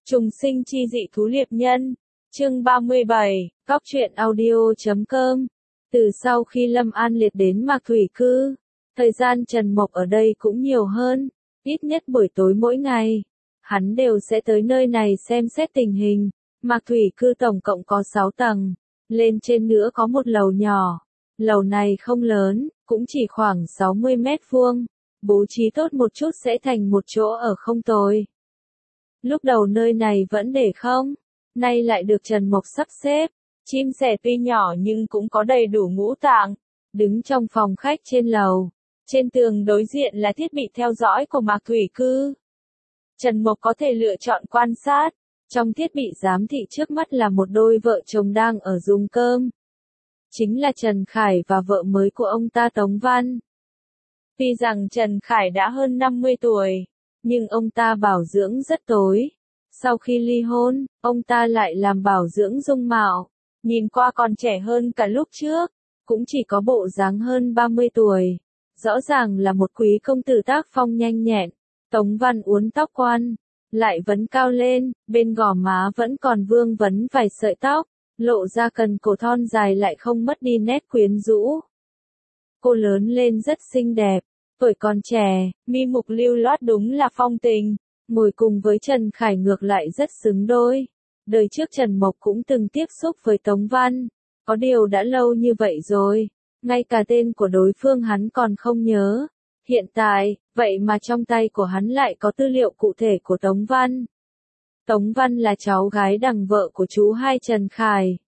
Trùng sinh chi dị thú liệp nhân. Chương 37, Góc truyện audio.com. Từ sau khi Lâm An Liệt đến Mạc Thủy Cư, thời gian Trần Mộc ở đây cũng nhiều hơn, ít nhất buổi tối mỗi ngày, hắn đều sẽ tới nơi này xem xét tình hình. Mạc Thủy Cư tổng cộng có 6 tầng, lên trên nữa có một lầu nhỏ. Lầu này không lớn, cũng chỉ khoảng 60 mét vuông, bố trí tốt một chút sẽ thành một chỗ ở không tồi. Lúc đầu nơi này vẫn để không, nay lại được Trần Mộc sắp xếp. Chim sẻ tuy nhỏ nhưng cũng có đầy đủ ngũ tạng. Đứng trong phòng khách trên lầu, trên tường đối diện là thiết bị theo dõi của Mạc Thủy Cư. Trần Mộc có thể lựa chọn quan sát. Trong thiết bị giám thị trước mắt là một đôi vợ chồng đang ở dùng cơm. Chính là Trần Khải và vợ mới của ông ta Tống Văn. Tuy rằng Trần Khải đã hơn 50 tuổi, nhưng ông ta bảo dưỡng rất tối. Sau khi ly hôn, ông ta lại làm bảo dưỡng dung mạo, nhìn qua còn trẻ hơn cả lúc trước, cũng chỉ có bộ dáng hơn 30 tuổi. Rõ ràng là một quý công tử tác phong nhanh nhẹn. Tống Văn uốn tóc quan, lại vấn cao lên, bên gò má vẫn còn vương vấn vài sợi tóc, lộ ra cần cổ thon dài lại không mất đi nét quyến rũ. Cô lớn lên rất xinh đẹp, tuổi còn trẻ, mi mục lưu loát đúng là phong tình, ngồi cùng với Trần Khải ngược lại rất xứng đôi. Đời trước Trần Mộc cũng từng tiếp xúc với Tống Văn, có điều đã lâu như vậy rồi, ngay cả tên của đối phương hắn còn không nhớ. Hiện tại, vậy mà trong tay của hắn lại có tư liệu cụ thể của Tống Văn. Tống Văn là cháu gái đằng vợ của chú hai Trần Khải.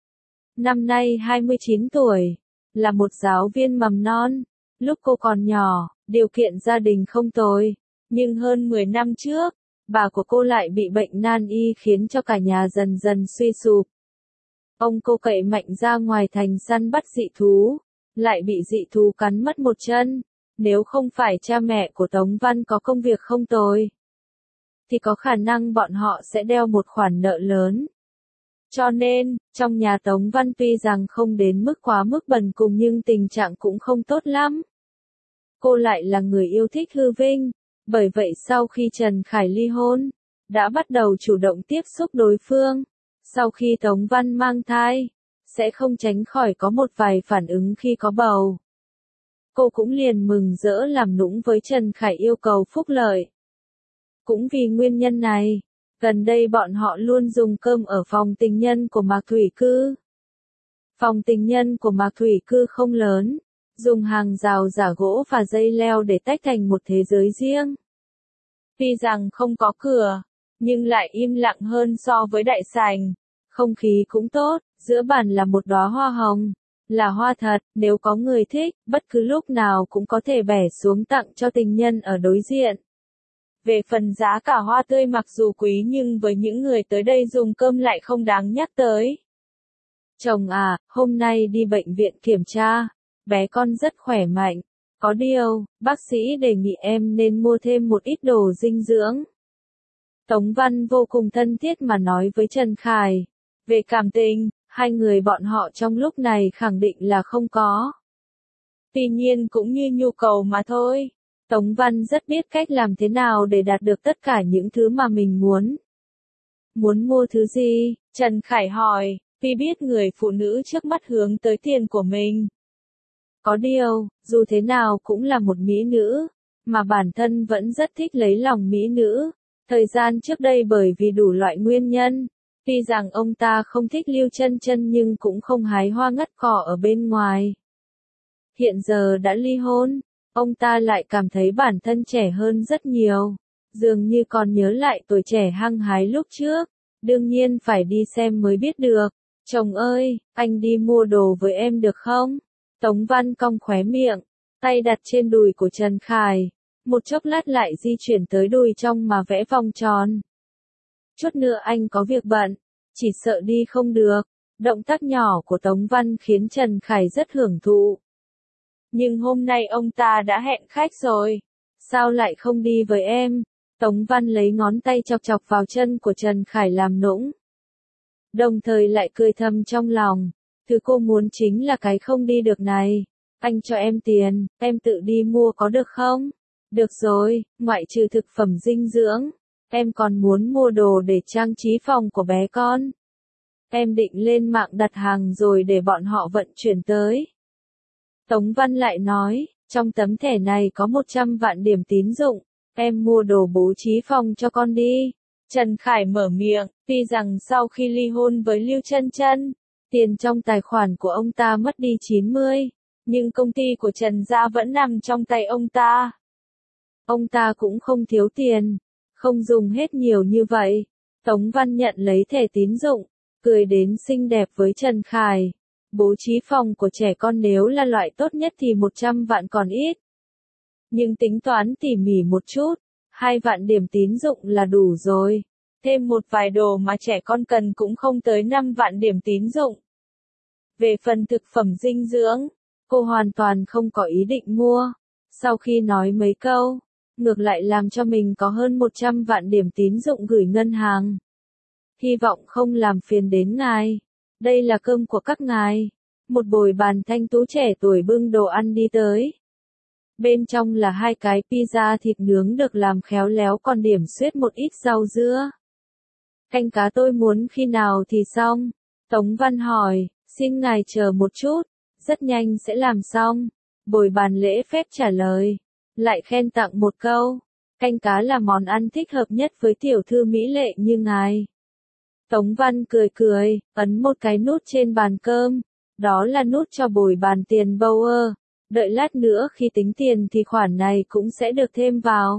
Năm nay 29 tuổi, là một giáo viên mầm non. Lúc cô còn nhỏ, điều kiện gia đình không tồi, nhưng hơn 10 năm trước, bà của cô lại bị bệnh nan y khiến cho cả nhà dần dần suy sụp. Ông cô cậy mạnh ra ngoài thành săn bắt dị thú, lại bị dị thú cắn mất một chân. Nếu không phải cha mẹ của Tống Văn có công việc không tồi, thì có khả năng bọn họ sẽ đeo một khoản nợ lớn. Cho nên, trong nhà Tống Văn tuy rằng không đến mức quá mức bần cùng nhưng tình trạng cũng không tốt lắm. Cô lại là người yêu thích hư vinh, bởi vậy sau khi Trần Khải ly hôn, đã bắt đầu chủ động tiếp xúc đối phương. Sau khi Tống Văn mang thai, sẽ không tránh khỏi có một vài phản ứng khi có bầu. Cô cũng liền mừng rỡ làm nũng với Trần Khải yêu cầu phúc lợi. Cũng vì nguyên nhân này, gần đây bọn họ luôn dùng cơm ở phòng tình nhân của Mạc Thủy Cư. Phòng tình nhân của Mạc Thủy Cư không lớn, dùng hàng rào giả gỗ và dây leo để tách thành một thế giới riêng. Tuy rằng không có cửa, nhưng lại im lặng hơn so với đại sảnh. Không khí cũng tốt, giữa bàn là một đóa hoa hồng. Là hoa thật, nếu có người thích, bất cứ lúc nào cũng có thể bẻ xuống tặng cho tình nhân ở đối diện. Về phần giá cả hoa tươi mặc dù quý nhưng với những người tới đây dùng cơm lại không đáng nhắc tới. Chồng à, hôm nay đi bệnh viện kiểm tra, bé con rất khỏe mạnh. Có điều, bác sĩ đề nghị em nên mua thêm một ít đồ dinh dưỡng. Tống Văn vô cùng thân thiết mà nói với Trần Khải. Về cảm tình, hai người bọn họ trong lúc này khẳng định là không có. Tuy nhiên cũng như nhu cầu mà thôi. Tống Văn rất biết cách làm thế nào để đạt được tất cả những thứ mà mình muốn. Muốn mua thứ gì? Trần Khải hỏi, vì biết người phụ nữ trước mắt hướng tới tiền của mình. Có điều, dù thế nào cũng là một mỹ nữ, mà bản thân vẫn rất thích lấy lòng mỹ nữ. Thời gian trước đây bởi vì đủ loại nguyên nhân, tuy rằng ông ta không thích Lưu Chân Chân nhưng cũng không hái hoa ngắt cỏ ở bên ngoài. Hiện giờ đã ly hôn, ông ta lại cảm thấy bản thân trẻ hơn rất nhiều, dường như còn nhớ lại tuổi trẻ hăng hái lúc trước, đương nhiên phải đi xem mới biết được. Chồng ơi, anh đi mua đồ với em được không? Tống Văn cong khóe miệng, tay đặt trên đùi của Trần Khải, một chốc lát lại di chuyển tới đùi trong mà vẽ vòng tròn. Chút nữa anh có việc bận, chỉ sợ đi không được. Động tác nhỏ của Tống Văn khiến Trần Khải rất hưởng thụ. Nhưng hôm nay ông ta đã hẹn khách rồi, sao lại không đi với em? Tống Văn lấy ngón tay chọc chọc vào chân của Trần Khải làm nũng. Đồng thời lại cười thầm trong lòng, thứ cô muốn chính là cái không đi được này. Anh cho em tiền, em tự đi mua có được không? Được rồi, ngoại trừ thực phẩm dinh dưỡng, Em còn muốn mua đồ để trang trí phòng của bé con. Em định lên mạng đặt hàng rồi để bọn họ vận chuyển tới. Tống Văn lại nói, trong tấm thẻ này có 100 vạn điểm tín dụng, em mua đồ bố trí phòng cho con đi. Trần Khải mở miệng, tuy rằng sau khi ly hôn với Lưu Chân Chân, tiền trong tài khoản của ông ta mất đi 90, nhưng công ty của Trần gia vẫn nằm trong tay ông ta. Ông ta cũng không thiếu tiền, không dùng hết nhiều như vậy. Tống Văn nhận lấy thẻ tín dụng, cười đến xinh đẹp với Trần Khải. Bố trí phòng của trẻ con nếu là loại tốt nhất thì 100 vạn còn ít. Nhưng tính toán tỉ mỉ một chút, 2 vạn điểm tín dụng là đủ rồi. Thêm một vài đồ mà trẻ con cần cũng không tới 5 vạn điểm tín dụng. Về phần thực phẩm dinh dưỡng, cô hoàn toàn không có ý định mua. Sau khi nói mấy câu, ngược lại làm cho mình có hơn 100 vạn điểm tín dụng gửi ngân hàng. Hy vọng không làm phiền đến ngài. Đây là cơm của các ngài. Một bồi bàn thanh tú trẻ tuổi bưng đồ ăn đi tới. Bên trong là 2 cái pizza thịt nướng được làm khéo léo còn điểm xuyết một ít rau dưa. Canh cá tôi muốn khi nào thì xong? Tống Văn hỏi, xin ngài chờ một chút, rất nhanh sẽ làm xong. Bồi bàn lễ phép trả lời, lại khen tặng một câu. Canh cá là món ăn thích hợp nhất với tiểu thư mỹ lệ như ngài. Tống Văn cười cười, ấn một cái nút trên bàn cơm. Đó là nút cho bồi bàn tiền Bauer. Đợi lát nữa khi tính tiền thì khoản này cũng sẽ được thêm vào.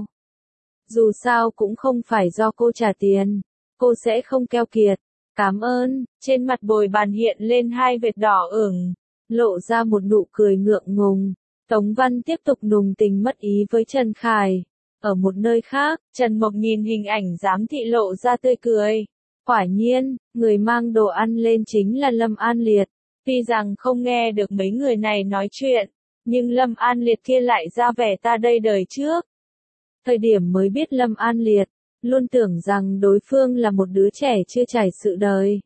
Dù sao cũng không phải do cô trả tiền. Cô sẽ không keo kiệt. Cảm ơn. Trên mặt bồi bàn hiện lên 2 vệt đỏ ửng, lộ ra một nụ cười ngượng ngùng. Tống Văn tiếp tục nùng tình mất ý với Trần Khải. Ở một nơi khác, Trần Mộc nhìn hình ảnh giám thị lộ ra tươi cười. Quả nhiên, người mang đồ ăn lên chính là Lâm An Liệt. Tuy rằng không nghe được mấy người này nói chuyện, nhưng Lâm An Liệt kia lại ra vẻ ta đây đời trước. Thời điểm mới biết Lâm An Liệt, luôn tưởng rằng đối phương là một đứa trẻ chưa trải sự đời.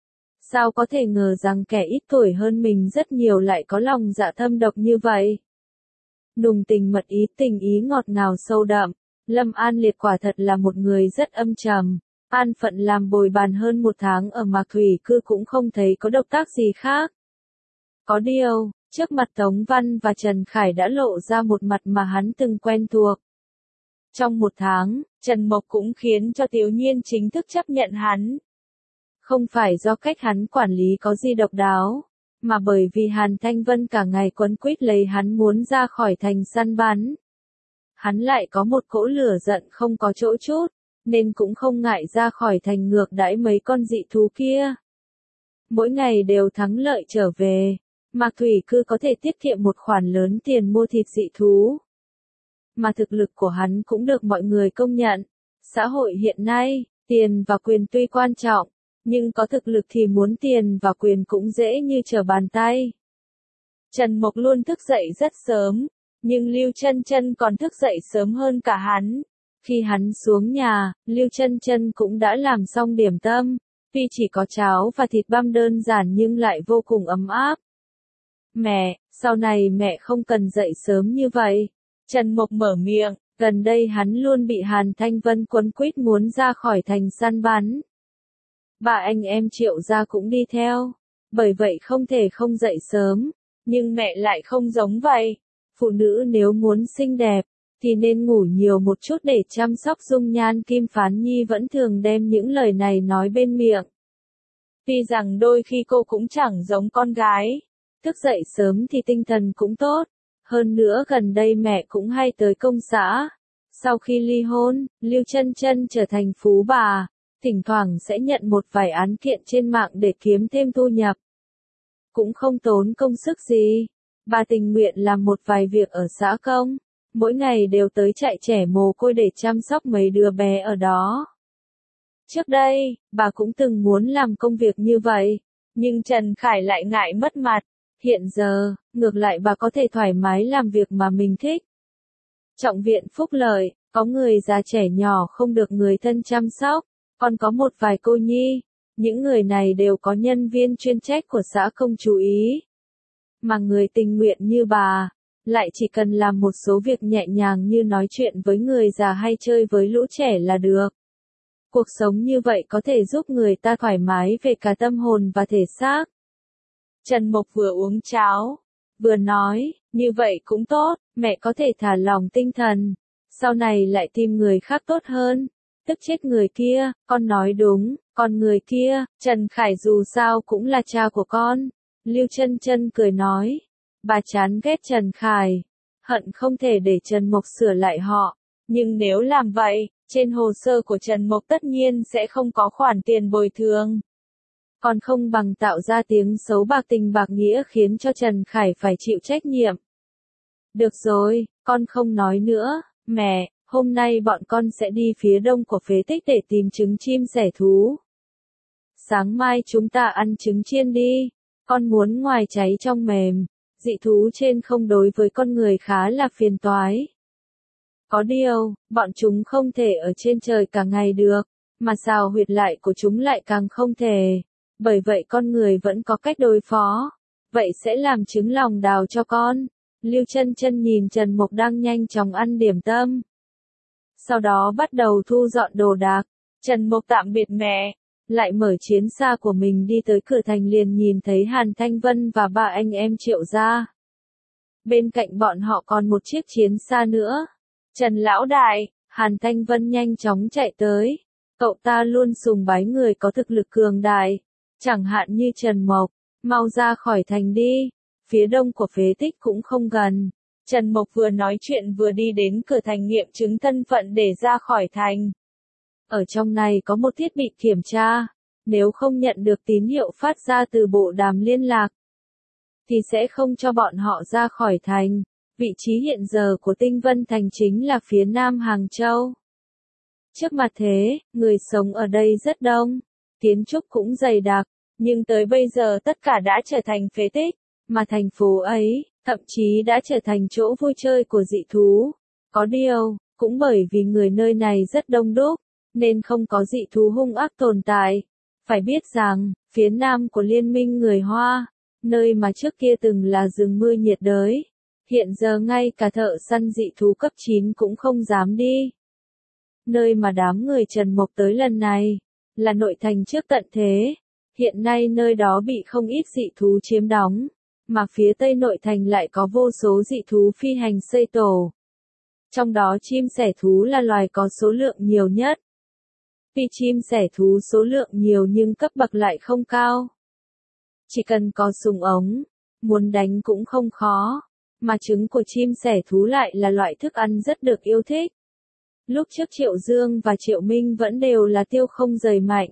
Sao có thể ngờ rằng kẻ ít tuổi hơn mình rất nhiều lại có lòng dạ thâm độc như vậy? Nùng tình mật ý, tình ý ngọt ngào sâu đậm. Lâm An Liệt quả thật là một người rất âm trầm. An phận làm bồi bàn hơn 1 tháng ở Mạc Thủy Cư cũng không thấy có động tác gì khác. Có điều, trước mặt Tống Văn và Trần Khải đã lộ ra một mặt mà hắn từng quen thuộc. Trong 1 tháng, Trần Mộc cũng khiến cho Tiểu Nhiên chính thức chấp nhận hắn. Không phải do cách hắn quản lý có gì độc đáo, mà bởi vì Hàn Thanh Vân cả ngày quấn quýt lấy hắn muốn ra khỏi thành săn bắn. Hắn lại có một cỗ lửa giận không có chỗ chút, nên cũng không ngại ra khỏi thành ngược đãi mấy con dị thú kia. Mỗi ngày đều thắng lợi trở về, Mạc Thủy Cư có thể tiết kiệm một khoản lớn tiền mua thịt dị thú. Mà thực lực của hắn cũng được mọi người công nhận. Xã hội hiện nay, tiền và quyền tuy quan trọng, nhưng có thực lực thì muốn tiền và quyền cũng dễ như trở bàn tay. Trần Mộc luôn thức dậy rất sớm, nhưng Lưu Chân Chân còn thức dậy sớm hơn cả hắn. Khi hắn xuống nhà, Lưu Chân Chân cũng đã làm xong điểm tâm, tuy chỉ có cháo và thịt băm đơn giản nhưng lại vô cùng ấm áp. Mẹ, sau này mẹ không cần dậy sớm như vậy. Trần Mộc mở miệng, gần đây hắn luôn bị Hàn Thanh Vân quấn quýt muốn ra khỏi thành săn bắn. Ba anh em Triệu gia cũng đi theo, bởi vậy không thể không dậy sớm, nhưng mẹ lại không giống vậy. Phụ nữ nếu muốn xinh đẹp, thì nên ngủ nhiều một chút để chăm sóc dung nhan. Kim Phán Nhi vẫn thường đem những lời này nói bên miệng. Tuy rằng đôi khi cô cũng chẳng giống con gái, thức dậy sớm thì tinh thần cũng tốt. Hơn nữa gần đây mẹ cũng hay tới công xã. Sau khi ly hôn, Lưu Chân Chân trở thành phú bà, thỉnh thoảng sẽ nhận một vài án kiện trên mạng để kiếm thêm thu nhập. Cũng không tốn công sức gì. Bà tình nguyện làm một vài việc ở xã công, mỗi ngày đều tới trại trẻ mồ côi để chăm sóc mấy đứa bé ở đó. Trước đây, bà cũng từng muốn làm công việc như vậy, nhưng Trần Khải lại ngại mất mặt. Hiện giờ, ngược lại bà có thể thoải mái làm việc mà mình thích. Trọng viện phúc lợi, có người già trẻ nhỏ không được người thân chăm sóc, còn có một vài cô nhi. Những người này đều có nhân viên chuyên trách của xã công chú ý. Mà người tình nguyện như bà, lại chỉ cần làm một số việc nhẹ nhàng như nói chuyện với người già hay chơi với lũ trẻ là được. Cuộc sống như vậy có thể giúp người ta thoải mái về cả tâm hồn và thể xác. Trần Mộc vừa uống cháo, vừa nói, như vậy cũng tốt, mẹ có thể thả lỏng tinh thần, sau này lại tìm người khác tốt hơn. Tức chết người kia, con nói đúng, còn người kia, Trần Khải dù sao cũng là cha của con. Lưu Chân Chân cười nói, bà chán ghét Trần Khải, hận không thể để Trần Mộc sửa lại họ, nhưng nếu làm vậy, trên hồ sơ của Trần Mộc tất nhiên sẽ không có khoản tiền bồi thường. Còn không bằng tạo ra tiếng xấu bạc tình bạc nghĩa khiến cho Trần Khải phải chịu trách nhiệm. Được rồi, con không nói nữa, mẹ, hôm nay bọn con sẽ đi phía đông của phế tích để tìm trứng chim sẻ thú. Sáng mai chúng ta ăn trứng chiên đi, con muốn ngoài cháy trong mềm, dị thú trên không đối với con người khá là phiền toái. Có điều, bọn chúng không thể ở trên trời cả ngày được, mà xào huyệt lại của chúng lại càng không thể. Bởi vậy con người vẫn có cách đối phó. Vậy sẽ làm trứng lòng đào cho con. Lưu Chân Chân nhìn Trần Mộc đang nhanh chóng ăn điểm tâm. Sau đó bắt đầu thu dọn đồ đạc. Trần Mộc tạm biệt mẹ, lại mở chiến xa của mình đi tới cửa thành liền nhìn thấy Hàn Thanh Vân và ba anh em Triệu gia. Bên cạnh bọn họ còn một chiếc chiến xa nữa. Trần lão đại, Hàn Thanh Vân nhanh chóng chạy tới. Cậu ta luôn sùng bái người có thực lực cường đại. Chẳng hạn như Trần Mộc, mau ra khỏi thành đi, phía đông của phế tích cũng không gần. Trần Mộc vừa nói chuyện vừa đi đến cửa thành nghiệm chứng thân phận để ra khỏi thành. Ở trong này có một thiết bị kiểm tra, nếu không nhận được tín hiệu phát ra từ bộ đàm liên lạc, thì sẽ không cho bọn họ ra khỏi thành. Vị trí hiện giờ của Tinh Vân Thành chính là phía nam Hàng Châu. Trước mặt thế, người sống ở đây rất đông, kiến trúc cũng dày đặc. Nhưng tới bây giờ tất cả đã trở thành phế tích, mà thành phố ấy, thậm chí đã trở thành chỗ vui chơi của dị thú. Có điều, cũng bởi vì người nơi này rất đông đúc, nên không có dị thú hung ác tồn tại. Phải biết rằng, phía nam của Liên minh người Hoa, nơi mà trước kia từng là rừng mưa nhiệt đới, hiện giờ ngay cả thợ săn dị thú cấp 9 cũng không dám đi. Nơi mà đám người Trần Mộc tới lần này, là nội thành trước tận thế. Hiện nay nơi đó bị không ít dị thú chiếm đóng, mà phía tây nội thành lại có vô số dị thú phi hành xây tổ. Trong đó chim sẻ thú là loài có số lượng nhiều nhất. Vì chim sẻ thú số lượng nhiều nhưng cấp bậc lại không cao. Chỉ cần có súng ống, muốn đánh cũng không khó, mà trứng của chim sẻ thú lại là loại thức ăn rất được yêu thích. Lúc trước Triệu Dương và Triệu Minh vẫn đều là tiêu không rời mạnh.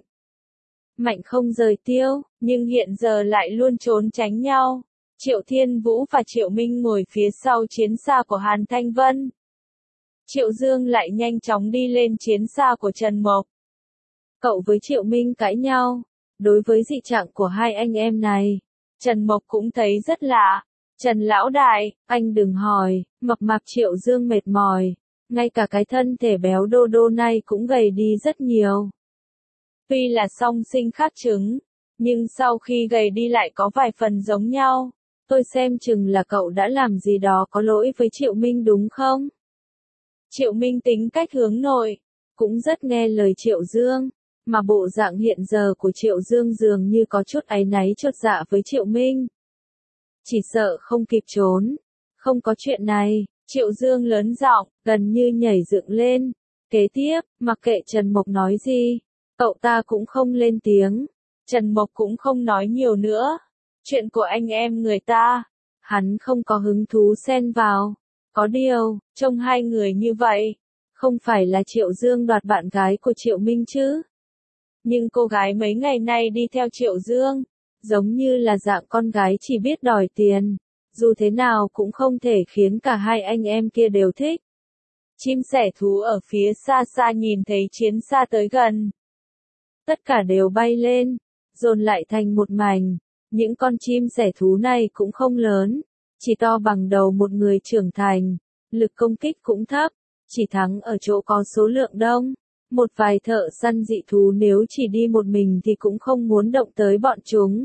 Mạnh không rời tiêu, nhưng hiện giờ lại luôn trốn tránh nhau. Triệu Thiên Vũ và Triệu Minh ngồi phía sau chiến xa của Hàn Thanh Vân. Triệu Dương lại nhanh chóng đi lên chiến xa của Trần Mộc. Cậu với Triệu Minh cãi nhau. Đối với dị trạng của hai anh em này, Trần Mộc cũng thấy rất lạ. Trần lão đại, anh đừng hỏi, mập mạp Triệu Dương mệt mỏi. Ngay cả cái thân thể béo đô đô này cũng gầy đi rất nhiều. Tuy là song sinh khác trứng, nhưng sau khi gầy đi lại có vài phần giống nhau. Tôi xem chừng là cậu đã làm gì đó có lỗi với Triệu Minh đúng không? Triệu Minh tính cách hướng nội, cũng rất nghe lời Triệu Dương, mà bộ dạng hiện giờ của Triệu Dương dường như có chút áy náy chột dạ với Triệu Minh. Chỉ sợ không kịp trốn. Không có chuyện này, Triệu Dương lớn giọng, gần như nhảy dựng lên. Kế tiếp, mặc kệ Trần Mộc nói gì, cậu ta cũng không lên tiếng. Trần Mộc cũng không nói nhiều nữa. Chuyện của anh em người ta, hắn không có hứng thú xen vào. Có điều, trông hai người như vậy, không phải là Triệu Dương đoạt bạn gái của Triệu Minh chứ? Nhưng cô gái mấy ngày nay đi theo Triệu Dương, giống như là dạng con gái chỉ biết đòi tiền, dù thế nào cũng không thể khiến cả hai anh em kia đều thích. Chim sẻ thú ở phía xa xa nhìn thấy chiến xa tới gần. Tất cả đều bay lên, dồn lại thành một mảnh. Những con chim sẻ thú này cũng không lớn, chỉ to bằng đầu một người trưởng thành, lực công kích cũng thấp, chỉ thắng ở chỗ có số lượng đông. Một vài thợ săn dị thú nếu chỉ đi một mình thì cũng không muốn động tới bọn chúng.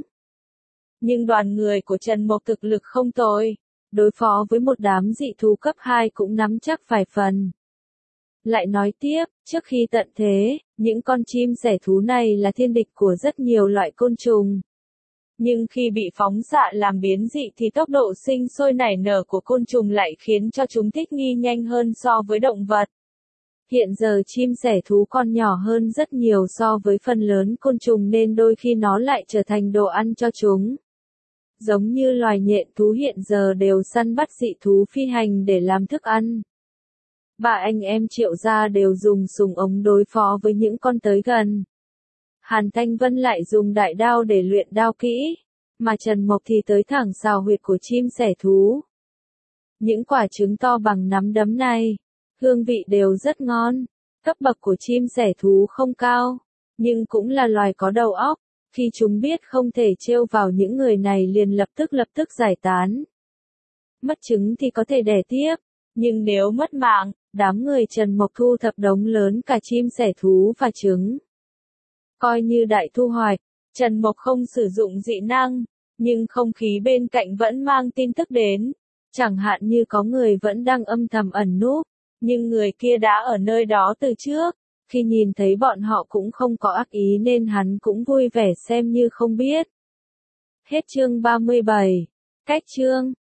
Nhưng đoàn người của Trần Mộc thực lực không tồi, đối phó với một đám dị thú cấp 2 cũng nắm chắc vài phần. Lại nói tiếp, trước khi tận thế, Những con chim sẻ thú này là thiên địch của rất nhiều loại côn trùng. Nhưng khi bị phóng xạ làm biến dị thì tốc độ sinh sôi nảy nở của côn trùng lại khiến cho chúng thích nghi nhanh hơn so với động vật. Hiện giờ chim sẻ thú còn nhỏ hơn rất nhiều so với phần lớn côn trùng nên đôi khi nó lại trở thành đồ ăn cho chúng. Giống như loài nhện thú hiện giờ đều săn bắt dị thú phi hành để làm thức ăn. Ba anh em Triệu gia đều dùng súng ống đối phó với những con tới gần. Hàn Thanh Vân lại dùng đại đao để luyện đao kỹ, mà Trần Mộc thì tới thẳng xào huyệt của chim sẻ thú. Những quả trứng to bằng nắm đấm này, hương vị đều rất ngon. Cấp bậc của chim sẻ thú không cao, nhưng cũng là loài có đầu óc. Khi chúng biết không thể trêu vào những người này liền lập tức giải tán. Mất trứng thì có thể đẻ tiếp, nhưng nếu mất mạng, đám người Trần Mộc thu thập đống lớn cả chim sẻ thú và trứng. Coi như đại thu hoạch, Trần Mộc không sử dụng dị năng, nhưng không khí bên cạnh vẫn mang tin tức đến. Chẳng hạn như có người vẫn đang âm thầm ẩn núp, nhưng người kia đã ở nơi đó từ trước. Khi nhìn thấy bọn họ cũng không có ác ý nên hắn cũng vui vẻ xem như không biết. Hết chương 37. Cách chương